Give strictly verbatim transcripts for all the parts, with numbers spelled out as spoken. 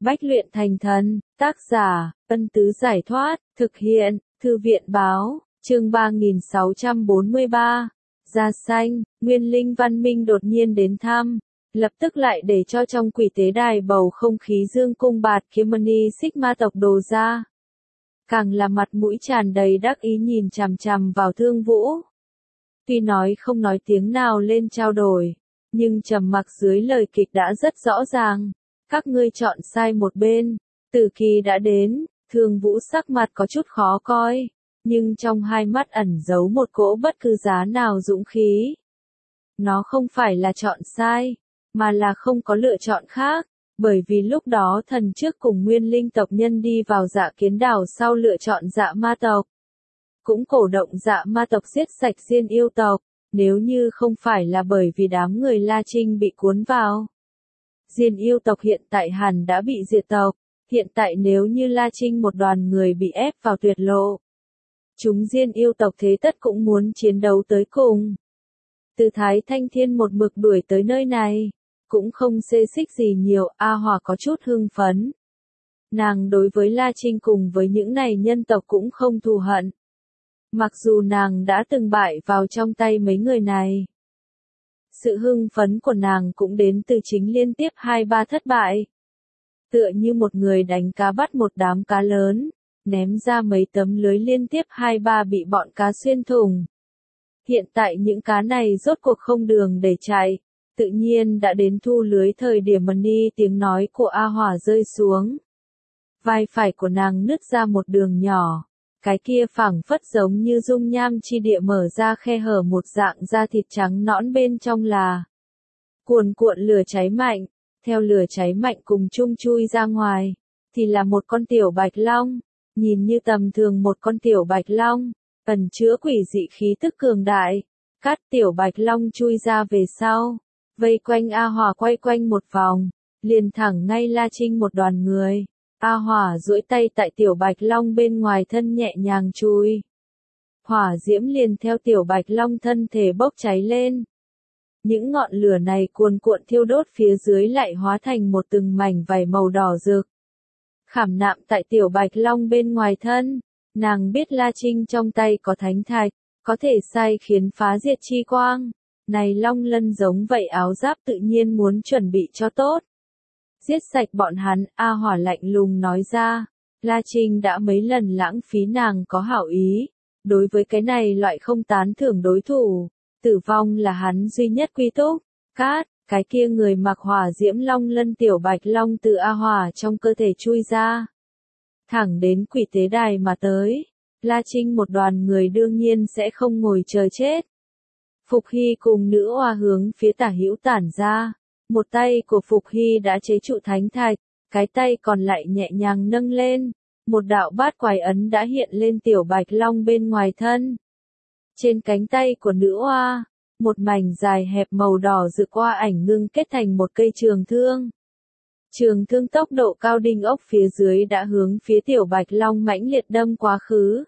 Bách luyện thành thần, tác giả, Ân Tứ Giải Thoát, thực hiện, Thư viện Báo, chương ba nghìn sáu trăm bốn mươi ba. Da xanh, Nguyên Linh Văn Minh đột nhiên đến thăm, lập tức lại để cho trong quỷ tế đài bầu không khí dương cung bạt kiếm mani Sigma tộc đồ ra. Càng là mặt mũi tràn đầy đắc ý nhìn chằm chằm vào Thương Vũ. Tuy nói không nói tiếng nào lên trao đổi, nhưng trầm mặc dưới lời kịch đã rất rõ ràng. Các ngươi chọn sai một bên, Tử Kỳ đã đến, Thương Vũ sắc mặt có chút khó coi, nhưng trong hai mắt ẩn giấu một cỗ bất cứ giá nào dũng khí. Nó không phải là chọn sai, mà là không có lựa chọn khác, bởi vì lúc đó thần trước cùng Nguyên Linh tộc nhân đi vào Dạ Kiến đảo sau lựa chọn Dạ Ma tộc. Cũng cổ động Dạ Ma tộc giết sạch Diên Yêu tộc, nếu như không phải là bởi vì đám người La Trinh bị cuốn vào. Diên Yêu tộc hiện tại hẳn đã bị diệt tộc, hiện tại nếu như La Trinh một đoàn người bị ép vào tuyệt lộ. Chúng Diên Yêu tộc thế tất cũng muốn chiến đấu tới cùng. Từ Thái Thanh Thiên một mực đuổi tới nơi này, cũng không xê xích gì nhiều, A Hòa có chút hưng phấn. Nàng đối với La Trinh cùng với những này nhân tộc cũng không thù hận. Mặc dù nàng đã từng bại vào trong tay mấy người này. Sự hưng phấn của nàng cũng đến từ chính liên tiếp hai ba thất bại. Tựa như một người đánh cá bắt một đám cá lớn, ném ra mấy tấm lưới liên tiếp hai ba bị bọn cá xuyên thủng. Hiện tại những cá này rốt cuộc không đường để chạy, tự nhiên đã đến thu lưới thời điểm mani tiếng nói của A Hỏa rơi xuống. Vai phải của nàng nứt ra một đường nhỏ. Cái kia phảng phất giống như dung nham chi địa mở ra khe hở một dạng da thịt trắng nõn bên trong là cuồn cuộn lửa cháy mạnh, theo lửa cháy mạnh cùng chung chui ra ngoài, thì là một con tiểu bạch long, nhìn như tầm thường một con tiểu bạch long, ẩn chứa quỷ dị khí tức cường đại, cắt tiểu bạch long chui ra về sau, vây quanh A Hỏa quay quanh một vòng, liền thẳng ngay La Trinh một đoàn người. A Hỏa duỗi tay tại tiểu bạch long bên ngoài thân nhẹ nhàng chui. Hỏa diễm liền theo tiểu bạch long thân thể bốc cháy lên. Những ngọn lửa này cuồn cuộn thiêu đốt phía dưới lại hóa thành một từng mảnh vảy màu đỏ rực. Khảm nạm tại tiểu bạch long bên ngoài thân, nàng biết La Trinh trong tay có thánh thạch, có thể sai khiến phá diệt chi quang. Này long lân giống vậy áo giáp tự nhiên muốn chuẩn bị cho tốt. Giết sạch bọn hắn, A Hỏa lạnh lùng nói ra. La Trinh đã mấy lần lãng phí nàng có hảo ý. Đối với cái này loại không tán thưởng đối thủ, tử vong là hắn duy nhất quy túc. Cát, cái kia người mặc hỏa diễm long lân tiểu bạch long từ A Hỏa trong cơ thể chui ra. Thẳng đến quỷ tế đài mà tới. La Trinh một đoàn người đương nhiên sẽ không ngồi chờ chết. Phục Hy cùng nữ oa hướng phía tả hữu tản ra. Một tay của Phục Hy đã chế trụ thánh thạch, cái tay còn lại nhẹ nhàng nâng lên. Một đạo bát quái ấn đã hiện lên tiểu bạch long bên ngoài thân. Trên cánh tay của nữ oa, một mảnh dài hẹp màu đỏ rực qua ảnh ngưng kết thành một cây trường thương. Trường thương tốc độ cao đinh ốc phía dưới đã hướng phía tiểu bạch long mãnh liệt đâm quá khứ.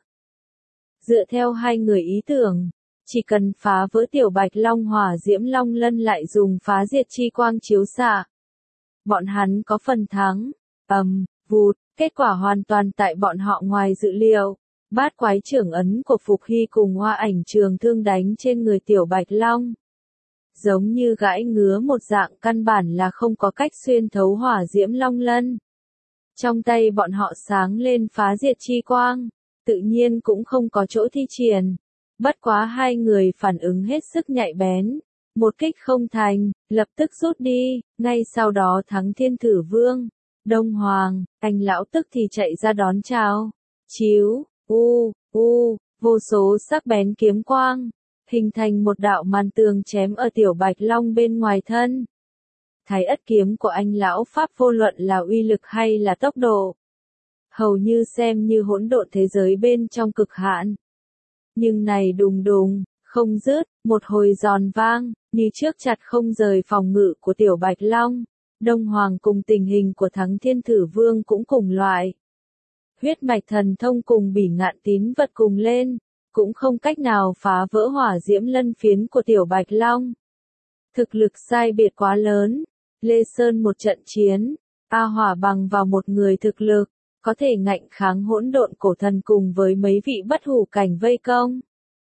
Dựa theo hai người ý tưởng, chỉ cần phá vỡ tiểu bạch long hỏa diễm long lân lại dùng phá diệt chi quang chiếu xạ. Bọn hắn có phần thắng, ầm, vụt, kết quả hoàn toàn tại bọn họ ngoài dự liệu. Bát quái trưởng ấn của Phục Hy cùng hoa ảnh trường thương đánh trên người tiểu bạch long. Giống như gãi ngứa một dạng căn bản là không có cách xuyên thấu hỏa diễm long lân. Trong tay bọn họ sáng lên phá diệt chi quang, tự nhiên cũng không có chỗ thi triển. Bất quá hai người phản ứng hết sức nhạy bén, một kích không thành, lập tức rút đi, ngay sau đó thắng Thiên Thử Vương, Đông Hoàng, anh lão tức thì chạy ra đón chào, chiếu, u, u, vô số sắc bén kiếm quang, hình thành một đạo màn tường chém ở tiểu bạch long bên ngoài thân. Thái ất kiếm của anh lão Pháp vô luận là uy lực hay là tốc độ, hầu như xem như hỗn độn thế giới bên trong cực hạn. Nhưng này đùng đùng, không dứt, một hồi giòn vang, như trước chặt không rời phòng ngự của tiểu bạch long. Đông Hoàng cùng tình hình của thắng Thiên Thử Vương cũng cùng loại. Huyết mạch thần thông cùng bỉ ngạn tín vật cùng lên, cũng không cách nào phá vỡ hỏa diễm lân phiến của tiểu bạch long. Thực lực sai biệt quá lớn, Lê Sơn một trận chiến, A Hỏa bằng vào một người thực lực, có thể ngạnh kháng hỗn độn cổ thần cùng với mấy vị bất hủ cảnh vây công.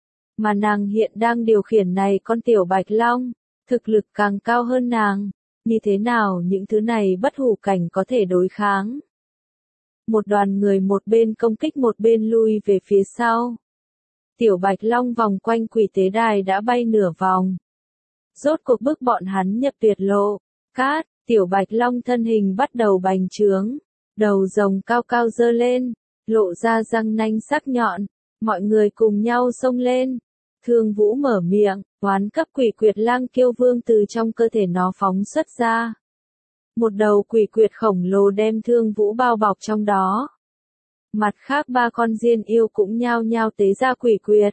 Mà nàng hiện đang điều khiển này con tiểu bạch long, thực lực càng cao hơn nàng, như thế nào những thứ này bất hủ cảnh có thể đối kháng. Một đoàn người một bên công kích một bên lui về phía sau. Tiểu bạch long vòng quanh quỷ tế đài đã bay nửa vòng. Rốt cuộc bức bọn hắn nhập tuyệt lộ, cát, tiểu bạch long thân hình bắt đầu bành trướng, đầu rồng cao cao dơ lên, lộ ra răng nanh sắc nhọn, mọi người cùng nhau xông lên. Thương Vũ mở miệng, oán cấp quỷ quyệt lang kiêu vương từ trong cơ thể nó phóng xuất ra. Một đầu quỷ quyệt khổng lồ đem Thương Vũ bao bọc trong đó. Mặt khác ba con diên yêu cũng nhao nhao tế ra quỷ quyệt.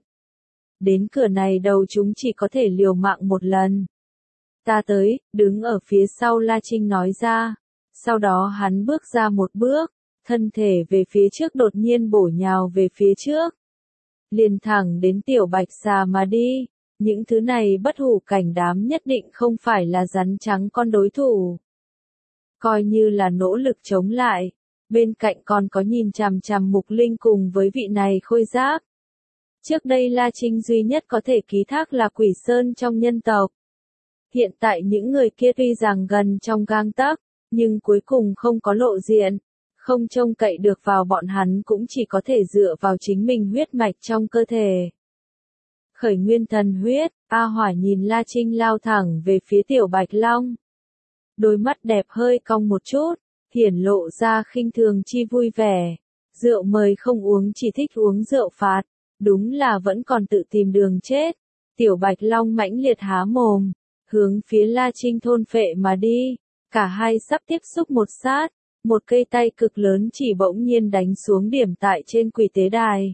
Đến cửa này đầu chúng chỉ có thể liều mạng một lần. Ta tới, đứng ở phía sau La Trinh nói ra. Sau đó hắn bước ra một bước, thân thể về phía trước đột nhiên bổ nhào về phía trước. Liền thẳng đến tiểu bạch xà mà đi. Những thứ này bất hủ cảnh đám nhất định không phải là rắn trắng con đối thủ. Coi như là nỗ lực chống lại. Bên cạnh còn có nhìn chằm chằm Mục Linh cùng với vị này khôi giáp. Trước đây La Trinh duy nhất có thể ký thác là Quỷ Sơn trong nhân tộc. Hiện tại những người kia tuy rằng gần trong gang tấc, nhưng cuối cùng không có lộ diện, không trông cậy được vào bọn hắn cũng chỉ có thể dựa vào chính mình huyết mạch trong cơ thể. Khởi nguyên thần huyết, A Hỏa nhìn La Trinh lao thẳng về phía tiểu bạch long. Đôi mắt đẹp hơi cong một chút, hiển lộ ra khinh thường chi vui vẻ. Rượu mời không uống chỉ thích uống rượu phạt, đúng là vẫn còn tự tìm đường chết. Tiểu bạch long mãnh liệt há mồm, hướng phía La Trinh thôn phệ mà đi. Cả hai sắp tiếp xúc một sát, một cây tay cực lớn chỉ bỗng nhiên đánh xuống điểm tại trên quỷ tế đài.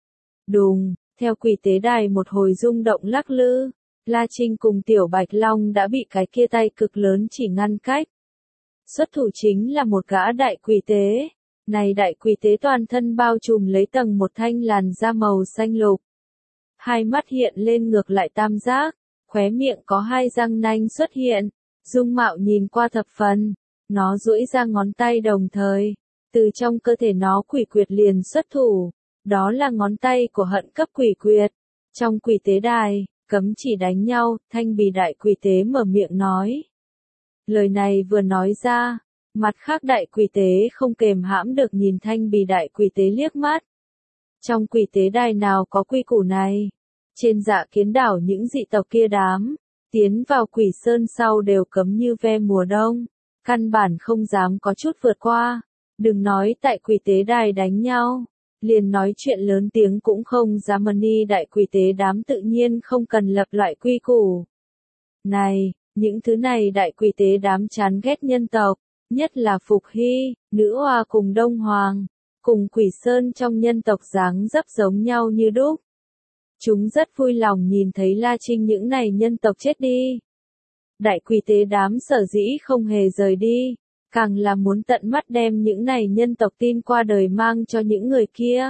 Đùng, theo quỷ tế đài một hồi rung động lắc lư, La Trinh cùng tiểu bạch long đã bị cái kia tay cực lớn chỉ ngăn cách. Xuất thủ chính là một gã đại quỷ tế. Này đại quỷ tế toàn thân bao trùm lấy tầng một thanh làn da màu xanh lục. Hai mắt hiện lên ngược lại tam giác, khóe miệng có hai răng nanh xuất hiện, dung mạo nhìn qua thập phần. Nó duỗi ra ngón tay đồng thời, từ trong cơ thể nó quỷ quyệt liền xuất thủ. Đó là ngón tay của hận cấp quỷ quyệt. Trong quỷ tế đài, cấm chỉ đánh nhau, thanh bì đại quỷ tế mở miệng nói. Lời này vừa nói ra, mặt khác đại quỷ tế không kềm hãm được nhìn thanh bì đại quỷ tế liếc mắt. Trong quỷ tế đài nào có quy củ này? Trên Dạ Kiến đảo những dị tộc kia đám, tiến vào quỷ sơn sau đều cấm như ve mùa đông, căn bản không dám có chút vượt qua. Đừng nói tại quỷ tế đài đánh nhau, liền nói chuyện lớn tiếng cũng không dám. Mani đại quỷ tế đám tự nhiên không cần lập loại quy củ. Này, những thứ này đại quỷ tế đám chán ghét nhân tộc, nhất là Phục Hy, Nữ Hoa cùng Đông Hoàng, cùng Quỷ Sơn trong nhân tộc dáng dấp giống nhau như đúc. Chúng rất vui lòng nhìn thấy La Trinh những này nhân tộc chết đi. Đại quỷ tế đám sở dĩ không hề rời đi, càng là muốn tận mắt đem những này nhân tộc tin qua đời mang cho những người kia.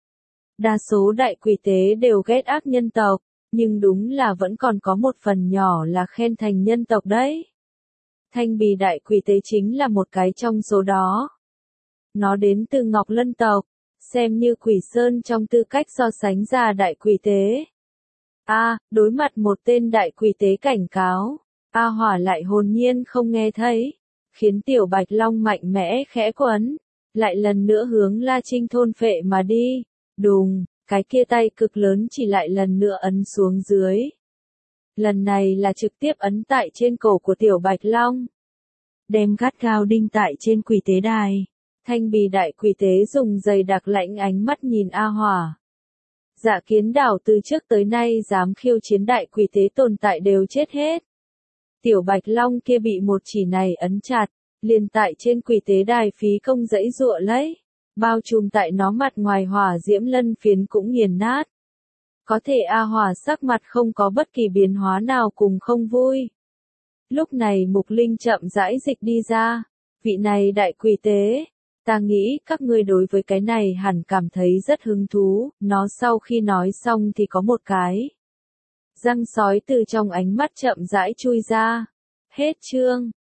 Đa số đại quỷ tế đều ghét ác nhân tộc, nhưng đúng là vẫn còn có một phần nhỏ là khen thành nhân tộc đấy. Thanh bì đại quỷ tế chính là một cái trong số đó. Nó đến từ Ngọc Lân tộc, xem như Quỷ Sơn trong tư cách so sánh ra đại quỷ tế. A, à, đối mặt một tên đại quỷ tế cảnh cáo, A Hỏa lại hồn nhiên không nghe thấy, khiến tiểu bạch long mạnh mẽ khẽ quấn, lại lần nữa hướng La Trinh thôn phệ mà đi. Đùng, cái kia tay cực lớn chỉ lại lần nữa ấn xuống dưới. Lần này là trực tiếp ấn tại trên cổ của tiểu bạch long, đem gắt gao đinh tại trên quỷ tế đài. Thanh bì đại quỷ tế dùng dày đặc lạnh ánh mắt nhìn A Hỏa. Dạ Kiến đảo từ trước tới nay dám khiêu chiến đại quỷ tế tồn tại đều chết hết. Tiểu bạch long kia bị một chỉ này ấn chặt, liền tại trên quỷ tế đài phí công dãy dụa lấy, bao trùm tại nó mặt ngoài hỏa diễm lân phiến cũng nghiền nát. Có thể A Hỏa sắc mặt không có bất kỳ biến hóa nào cùng không vui. Lúc này Mục Linh chậm rãi dịch đi ra, vị này đại quỷ tế, ta nghĩ các ngươi đối với cái này hẳn cảm thấy rất hứng thú. Nó sau khi nói xong thì có một cái răng sói từ trong ánh mắt chậm rãi chui ra. Hết chương.